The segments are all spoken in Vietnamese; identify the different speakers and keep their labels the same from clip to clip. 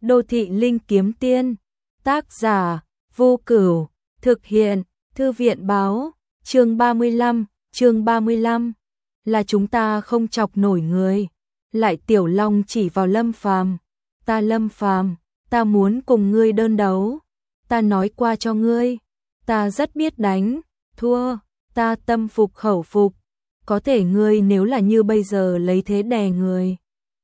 Speaker 1: Đô thị linh kiếm tiên. Tác giả Vô Cửu. Thực hiện Thư viện báo. Chương 35. Là chúng ta không chọc nổi người. Lại Tiểu Long chỉ vào Lâm Phàm. Lâm Phàm, ta muốn cùng ngươi đơn đấu. Ta nói qua cho ngươi, ta rất biết đánh, thua, ta tâm phục khẩu phục. Có thể ngươi nếu là như bây giờ lấy thế đè người,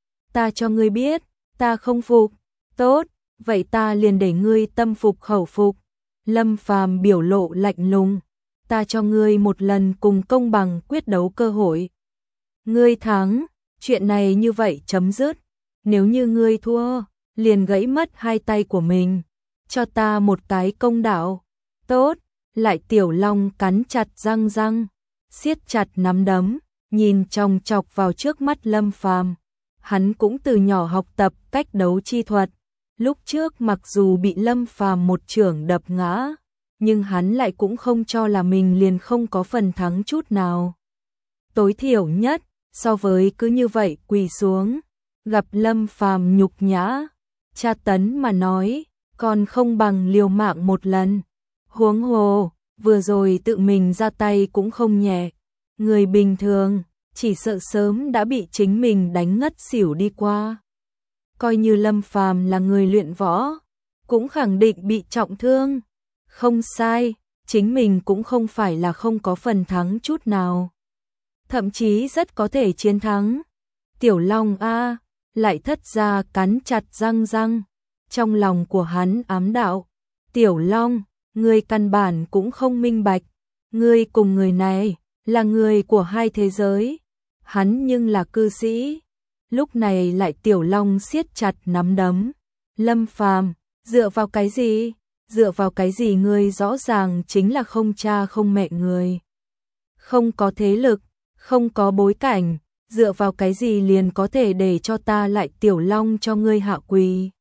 Speaker 1: ta cho ngươi biết, ta không phục. Tốt, vậy ta liền để ngươi tâm phục khẩu phục. Lâm Phàm biểu lộ lạnh lùng, ta cho ngươi một lần cùng công bằng quyết đấu cơ hội. Ngươi thắng, chuyện này như vậy chấm dứt. Nếu như ngươi thua, liền gãy mất hai tay của mình, cho ta một cái công đạo. Tốt, lại Tiểu Long cắn chặt răng, siết chặt nắm đấm, nhìn chòng chọc vào trước mắt Lâm Phàm. Hắn cũng từ nhỏ học tập cách đấu chi thuật. Lúc trước mặc dù bị Lâm Phàm một chưởng đập ngã, nhưng hắn lại cũng không cho là mình liền không có phần thắng chút nào. Tối thiểu nhất, so với cứ như vậy quỳ xuống, gặp Lâm Phàm nhục nhã, tra tấn mà nói, còn không bằng liều mạng một lần. Huống hồ, vừa rồi tự mình ra tay cũng không nhẹ. Người bình thường, chỉ sợ sớm đã bị chính mình đánh ngất xỉu đi qua. Coi như Lâm Phàm là người luyện võ, cũng khẳng định bị trọng thương. Không sai, chính mình cũng không phải là không có phần thắng chút nào. Thậm chí rất có thể chiến thắng. Tiểu Long a, lại thất ra cắn chặt răng. Trong lòng của hắn ám đạo, Tiểu Long, ngươi căn bản cũng không minh bạch. Ngươi cùng người này là người của hai thế giới. Hắn nhưng là cư sĩ. Lúc này lại Tiểu Long siết chặt nắm đấm. Lâm Phàm, dựa vào cái gì? Dựa vào cái gì ngươi rõ ràng chính là không cha không mẹ người. Không có thế lực, không có bối cảnh, dựa vào cái gì liền có thể để cho ta lại Tiểu Long cho ngươi hạ quỳ?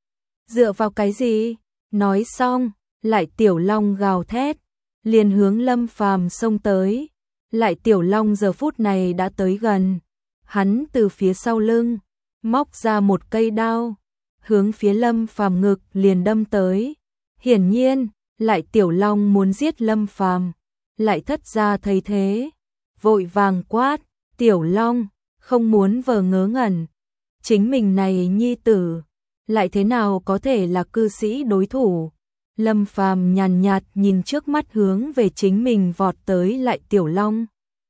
Speaker 1: Dựa vào cái gì? Nói xong, lại Tiểu Long gào thét, liền hướng Lâm Phàm xông tới. Lại Tiểu Long giờ phút này đã tới gần. Hắn từ phía sau lưng móc ra một cây đao, hướng phía Lâm Phàm ngực liền đâm tới. Hiển nhiên, lại Tiểu Long muốn giết Lâm Phàm. Lại thất ra thấy thế, vội vàng quát, Tiểu Long, không muốn vờ ngớ ngẩn. Chính mình này nhi tử, lại thế nào có thể là cư sĩ đối thủ? Lâm Phàm nhàn nhạt nhìn trước mắt hướng về chính mình vọt tới lại Tiểu Long.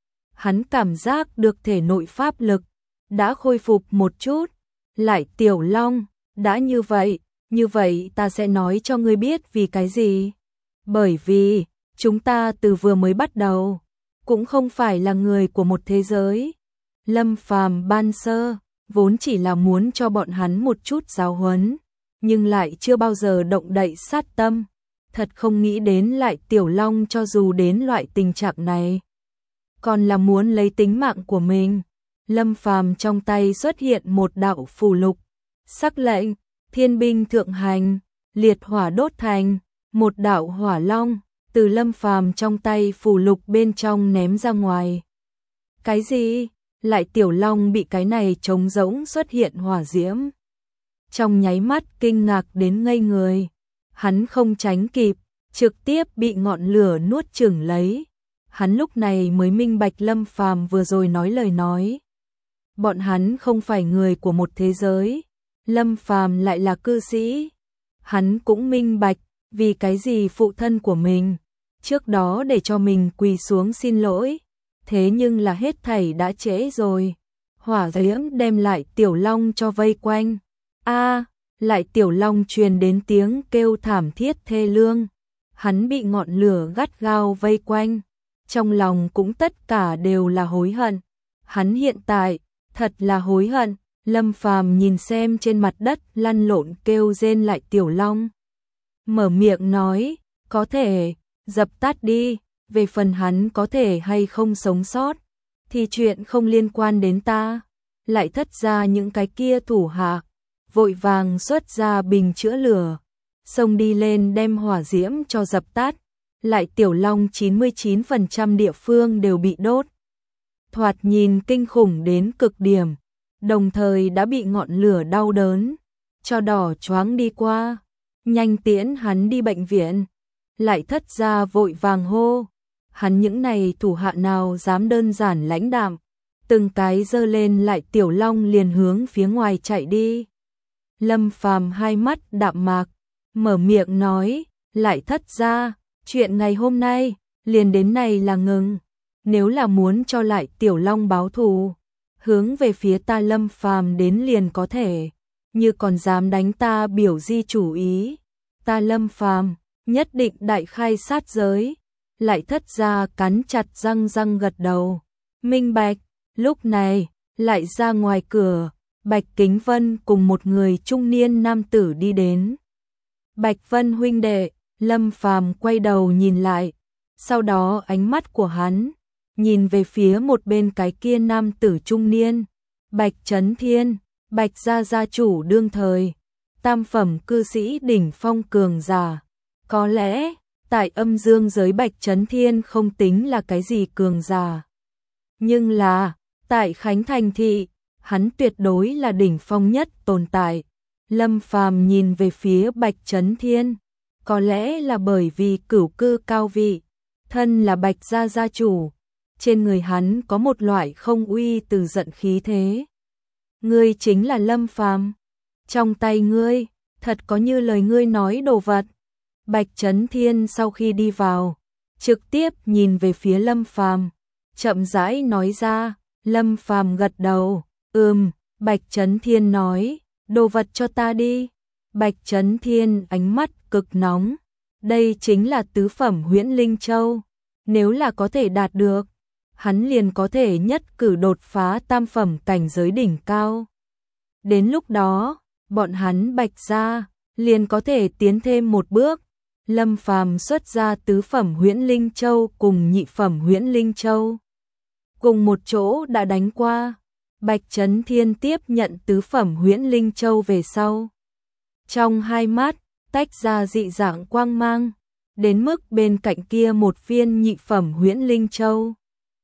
Speaker 1: Hắn cảm giác được thể nội pháp lực đã khôi phục một chút. Lại Tiểu Long, đã như vậy ta sẽ nói cho ngươi biết vì cái gì. Bởi vì, chúng ta từ vừa mới bắt đầu, cũng không phải là người của một thế giới. Lâm Phàm ban sơ, vốn chỉ là muốn cho bọn hắn một chút giáo huấn, nhưng lại chưa bao giờ động đậy sát tâm. Thật không nghĩ đến lại Tiểu Long cho dù đến loại tình trạng này, còn là muốn lấy tính mạng của mình. Lâm Phàm trong tay xuất hiện một đạo phù lục, sắc lệnh, thiên binh thượng hành, liệt hỏa đốt thành, một đạo hỏa long, từ Lâm Phàm trong tay phù lục bên trong ném ra ngoài. Cái gì? Lại Tiểu Long bị cái này trống rỗng xuất hiện hỏa diễm. Trong nháy mắt kinh ngạc đến ngây người. Hắn không tránh kịp, trực tiếp bị ngọn lửa nuốt chửng lấy. Hắn lúc này mới minh bạch Lâm Phàm vừa rồi nói lời nói. Bọn hắn không phải người của một thế giới. Lâm Phàm lại là cư sĩ. Hắn cũng minh bạch vì cái gì phụ thân của mình trước đó để cho mình quỳ xuống xin lỗi. Thế nhưng là hết thảy đã trễ rồi. Hỏa diễm đem lại Tiểu Long cho vây quanh. Lại Tiểu Long truyền đến tiếng kêu thảm thiết thê lương. Hắn bị ngọn lửa gắt gao vây quanh. Trong lòng cũng tất cả đều là hối hận. Hắn hiện tại thật là hối hận. Lâm Phàm nhìn xem trên mặt đất lăn lộn kêu rên lại Tiểu Long, mở miệng nói, có thể dập tắt đi, về phần hắn có thể hay không sống sót thì chuyện không liên quan đến ta. Lại thất ra những cái kia thủ hạ vội vàng xuất ra bình chữa lửa, xông đi lên đem hỏa diễm cho dập tắt. Lại Tiểu Long 99% địa phương đều bị đốt, thoạt nhìn kinh khủng đến cực điểm, đồng thời đã bị ngọn lửa đau đớn. cho đỏ choáng đi qua, nhanh tiễn hắn đi bệnh viện. Lại Thất gia vội vàng hô, hắn những này thủ hạ nào dám đơn giản lãnh đạm, từng cái giơ lên Lại Tiểu Long liền hướng phía ngoài chạy đi. Lâm Phàm hai mắt đạm mạc, mở miệng nói, Lại Thất gia, chuyện ngày hôm nay liền đến này là ngừng, nếu là muốn cho Lại Tiểu Long báo thù, hướng về phía ta Lâm Phàm đến liền có thể, như còn dám đánh ta Biểu Di chủ ý, ta Lâm Phàm nhất định đại khai sát giới. Lại Thất gia cắn chặt răng gật đầu, minh bạch. Lúc này, lại ra ngoài cửa, Bạch Kính Vân cùng một người trung niên nam tử đi đến. Bạch Vân huynh đệ, Lâm Phàm quay đầu nhìn lại, sau đó ánh mắt của hắn nhìn về phía một bên cái kia nam tử trung niên, Bạch Chấn Thiên, Bạch gia gia chủ đương thời, tam phẩm cư sĩ đỉnh phong cường giả. Có lẽ, tại âm dương giới Bạch Chấn Thiên không tính là cái gì cường giả. Nhưng là, tại Khánh Thành thị, hắn tuyệt đối là đỉnh phong nhất tồn tại. Lâm Phàm nhìn về phía Bạch Chấn Thiên, có lẽ là bởi vì cửu cư cao vị, thân là Bạch gia gia chủ, trên người hắn có một loại không uy từ giận khí thế. Ngươi chính là Lâm Phàm, trong tay ngươi, thật có như lời ngươi nói đồ vật. Bạch Chấn Thiên sau khi đi vào, trực tiếp nhìn về phía Lâm Phàm, chậm rãi nói ra. Lâm Phàm gật đầu, Bạch Chấn Thiên nói, đồ vật cho ta đi. Bạch Chấn Thiên ánh mắt cực nóng, đây chính là tứ phẩm Huyễn Linh Châu, nếu là có thể đạt được, hắn liền có thể nhất cử đột phá tam phẩm cảnh giới đỉnh cao. Đến lúc đó, bọn hắn Bạch gia liền có thể tiến thêm một bước. Lâm Phàm xuất ra tứ phẩm Huyễn Linh Châu cùng nhị phẩm Huyễn Linh Châu, cùng một chỗ đã đánh qua. Bạch Chấn Thiên tiếp nhận tứ phẩm Huyễn Linh Châu về sau, trong hai mắt tách ra dị dạng quang mang, đến mức bên cạnh kia một viên nhị phẩm Huyễn Linh Châu,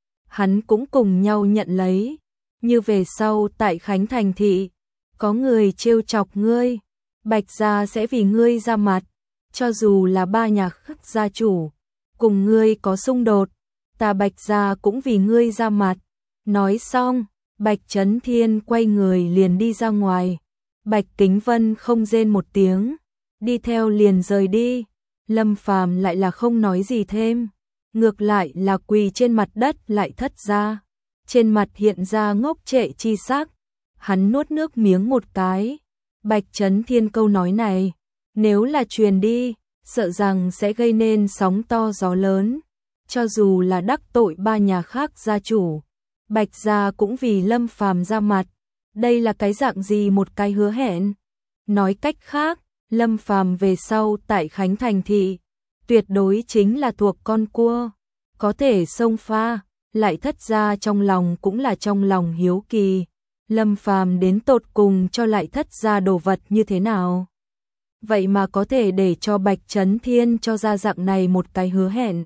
Speaker 1: hắn cũng cùng nhau nhận lấy. Như về sau tại Khánh Thành thị, có người trêu chọc ngươi, Bạch gia sẽ vì ngươi ra mặt, cho dù là ba nhà khác gia chủ cùng ngươi có xung đột, ta Bạch gia cũng vì ngươi ra mặt. Nói xong, Bạch Chấn Thiên quay người liền đi ra ngoài. Bạch Kính Vân không rên một tiếng, đi theo liền rời đi. Lâm Phàm lại là không nói gì thêm, ngược lại là quỳ trên mặt đất Lại Thất gia, trên mặt hiện ra ngốc trệ chi sắc. Hắn nuốt nước miếng một cái. Bạch Chấn Thiên câu nói này, nếu là truyền đi, sợ rằng sẽ gây nên sóng to gió lớn. Cho dù là đắc tội ba nhà khác gia chủ, Bạch gia cũng vì Lâm Phàm ra mặt. Đây là cái dạng gì một cái hứa hẹn? Nói cách khác, Lâm Phàm về sau tại Khánh Thành thị, tuyệt đối chính là thuộc con cua, có thể xông pha. Lại Thất gia trong lòng cũng là trong lòng hiếu kỳ, Lâm Phàm đến tột cùng cho Lại Thất gia đồ vật như thế nào? Vậy mà có thể để cho Bạch Chấn Thiên cho ra dạng này một cái hứa hẹn.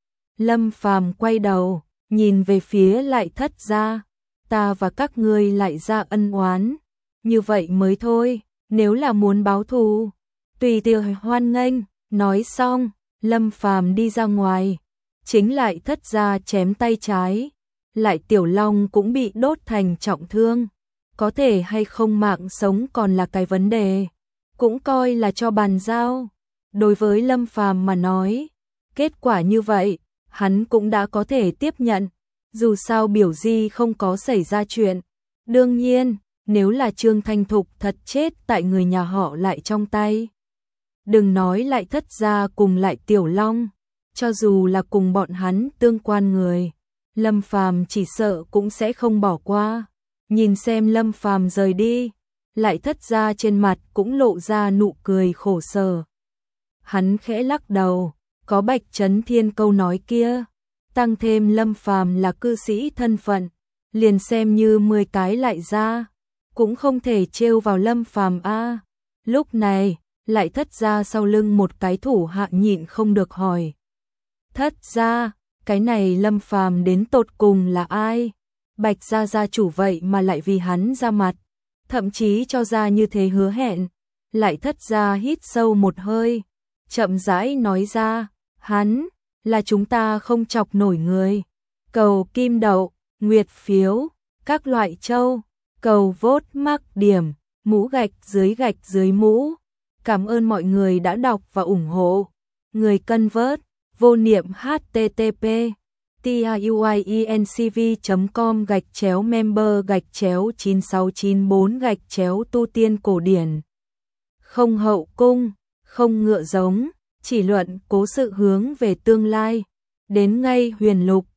Speaker 1: Lâm Phàm quay đầu, nhìn về phía Lại Thất gia, ta và các ngươi Lại gia ân oán, như vậy mới thôi, nếu là muốn báo thù, tùy tiện hoan nghênh. Nói xong, Lâm Phàm đi ra ngoài, chính Lại Thất gia chém tay trái, Lại Tiểu Long cũng bị đốt thành trọng thương, có thể hay không mạng sống còn là cái vấn đề, cũng coi là cho bàn giao. Đối với Lâm Phàm mà nói, kết quả như vậy, hắn cũng đã có thể tiếp nhận, dù sao Biểu Di không có xảy ra chuyện. Đương nhiên, nếu là Trương Thanh Thục thật chết tại người nhà họ Lại trong tay, đừng nói Lại Thất gia cùng Lại Tiểu Long, cho dù là cùng bọn hắn tương quan người, Lâm Phàm chỉ sợ cũng sẽ không bỏ qua. Nhìn xem Lâm Phàm rời đi, Lại Thất gia trên mặt cũng lộ ra nụ cười khổ sở. Hắn khẽ lắc đầu, có Bạch Chấn Thiên câu nói kia, tăng thêm Lâm Phàm là cư sĩ thân phận, liền xem như 10 cái Lại gia cũng không thể trêu vào Lâm Phàm a. Lúc này, Lại Thất gia sau lưng một cái thủ hạ nhịn không được hỏi: "Thất gia, cái này Lâm Phàm đến tột cùng là ai? Bạch gia gia chủ vậy mà lại vì hắn ra mặt, thậm chí cho ra như thế hứa hẹn, lại thất ra hít sâu một hơi, chậm rãi nói ra, hắn, là chúng ta không chọc nổi người. Cầu kim đậu, nguyệt phiếu, các loại châu, cầu vote mắc điểm, mũ gạch dưới mũ. Cảm ơn mọi người đã đọc và ủng hộ. Người convert, vô niệm http tiuincv.com/member/9694- tu tiên cổ điển. Không hậu cung, không ngựa giống, chỉ luận cố sự hướng về tương lai. Đến ngay huyền lục,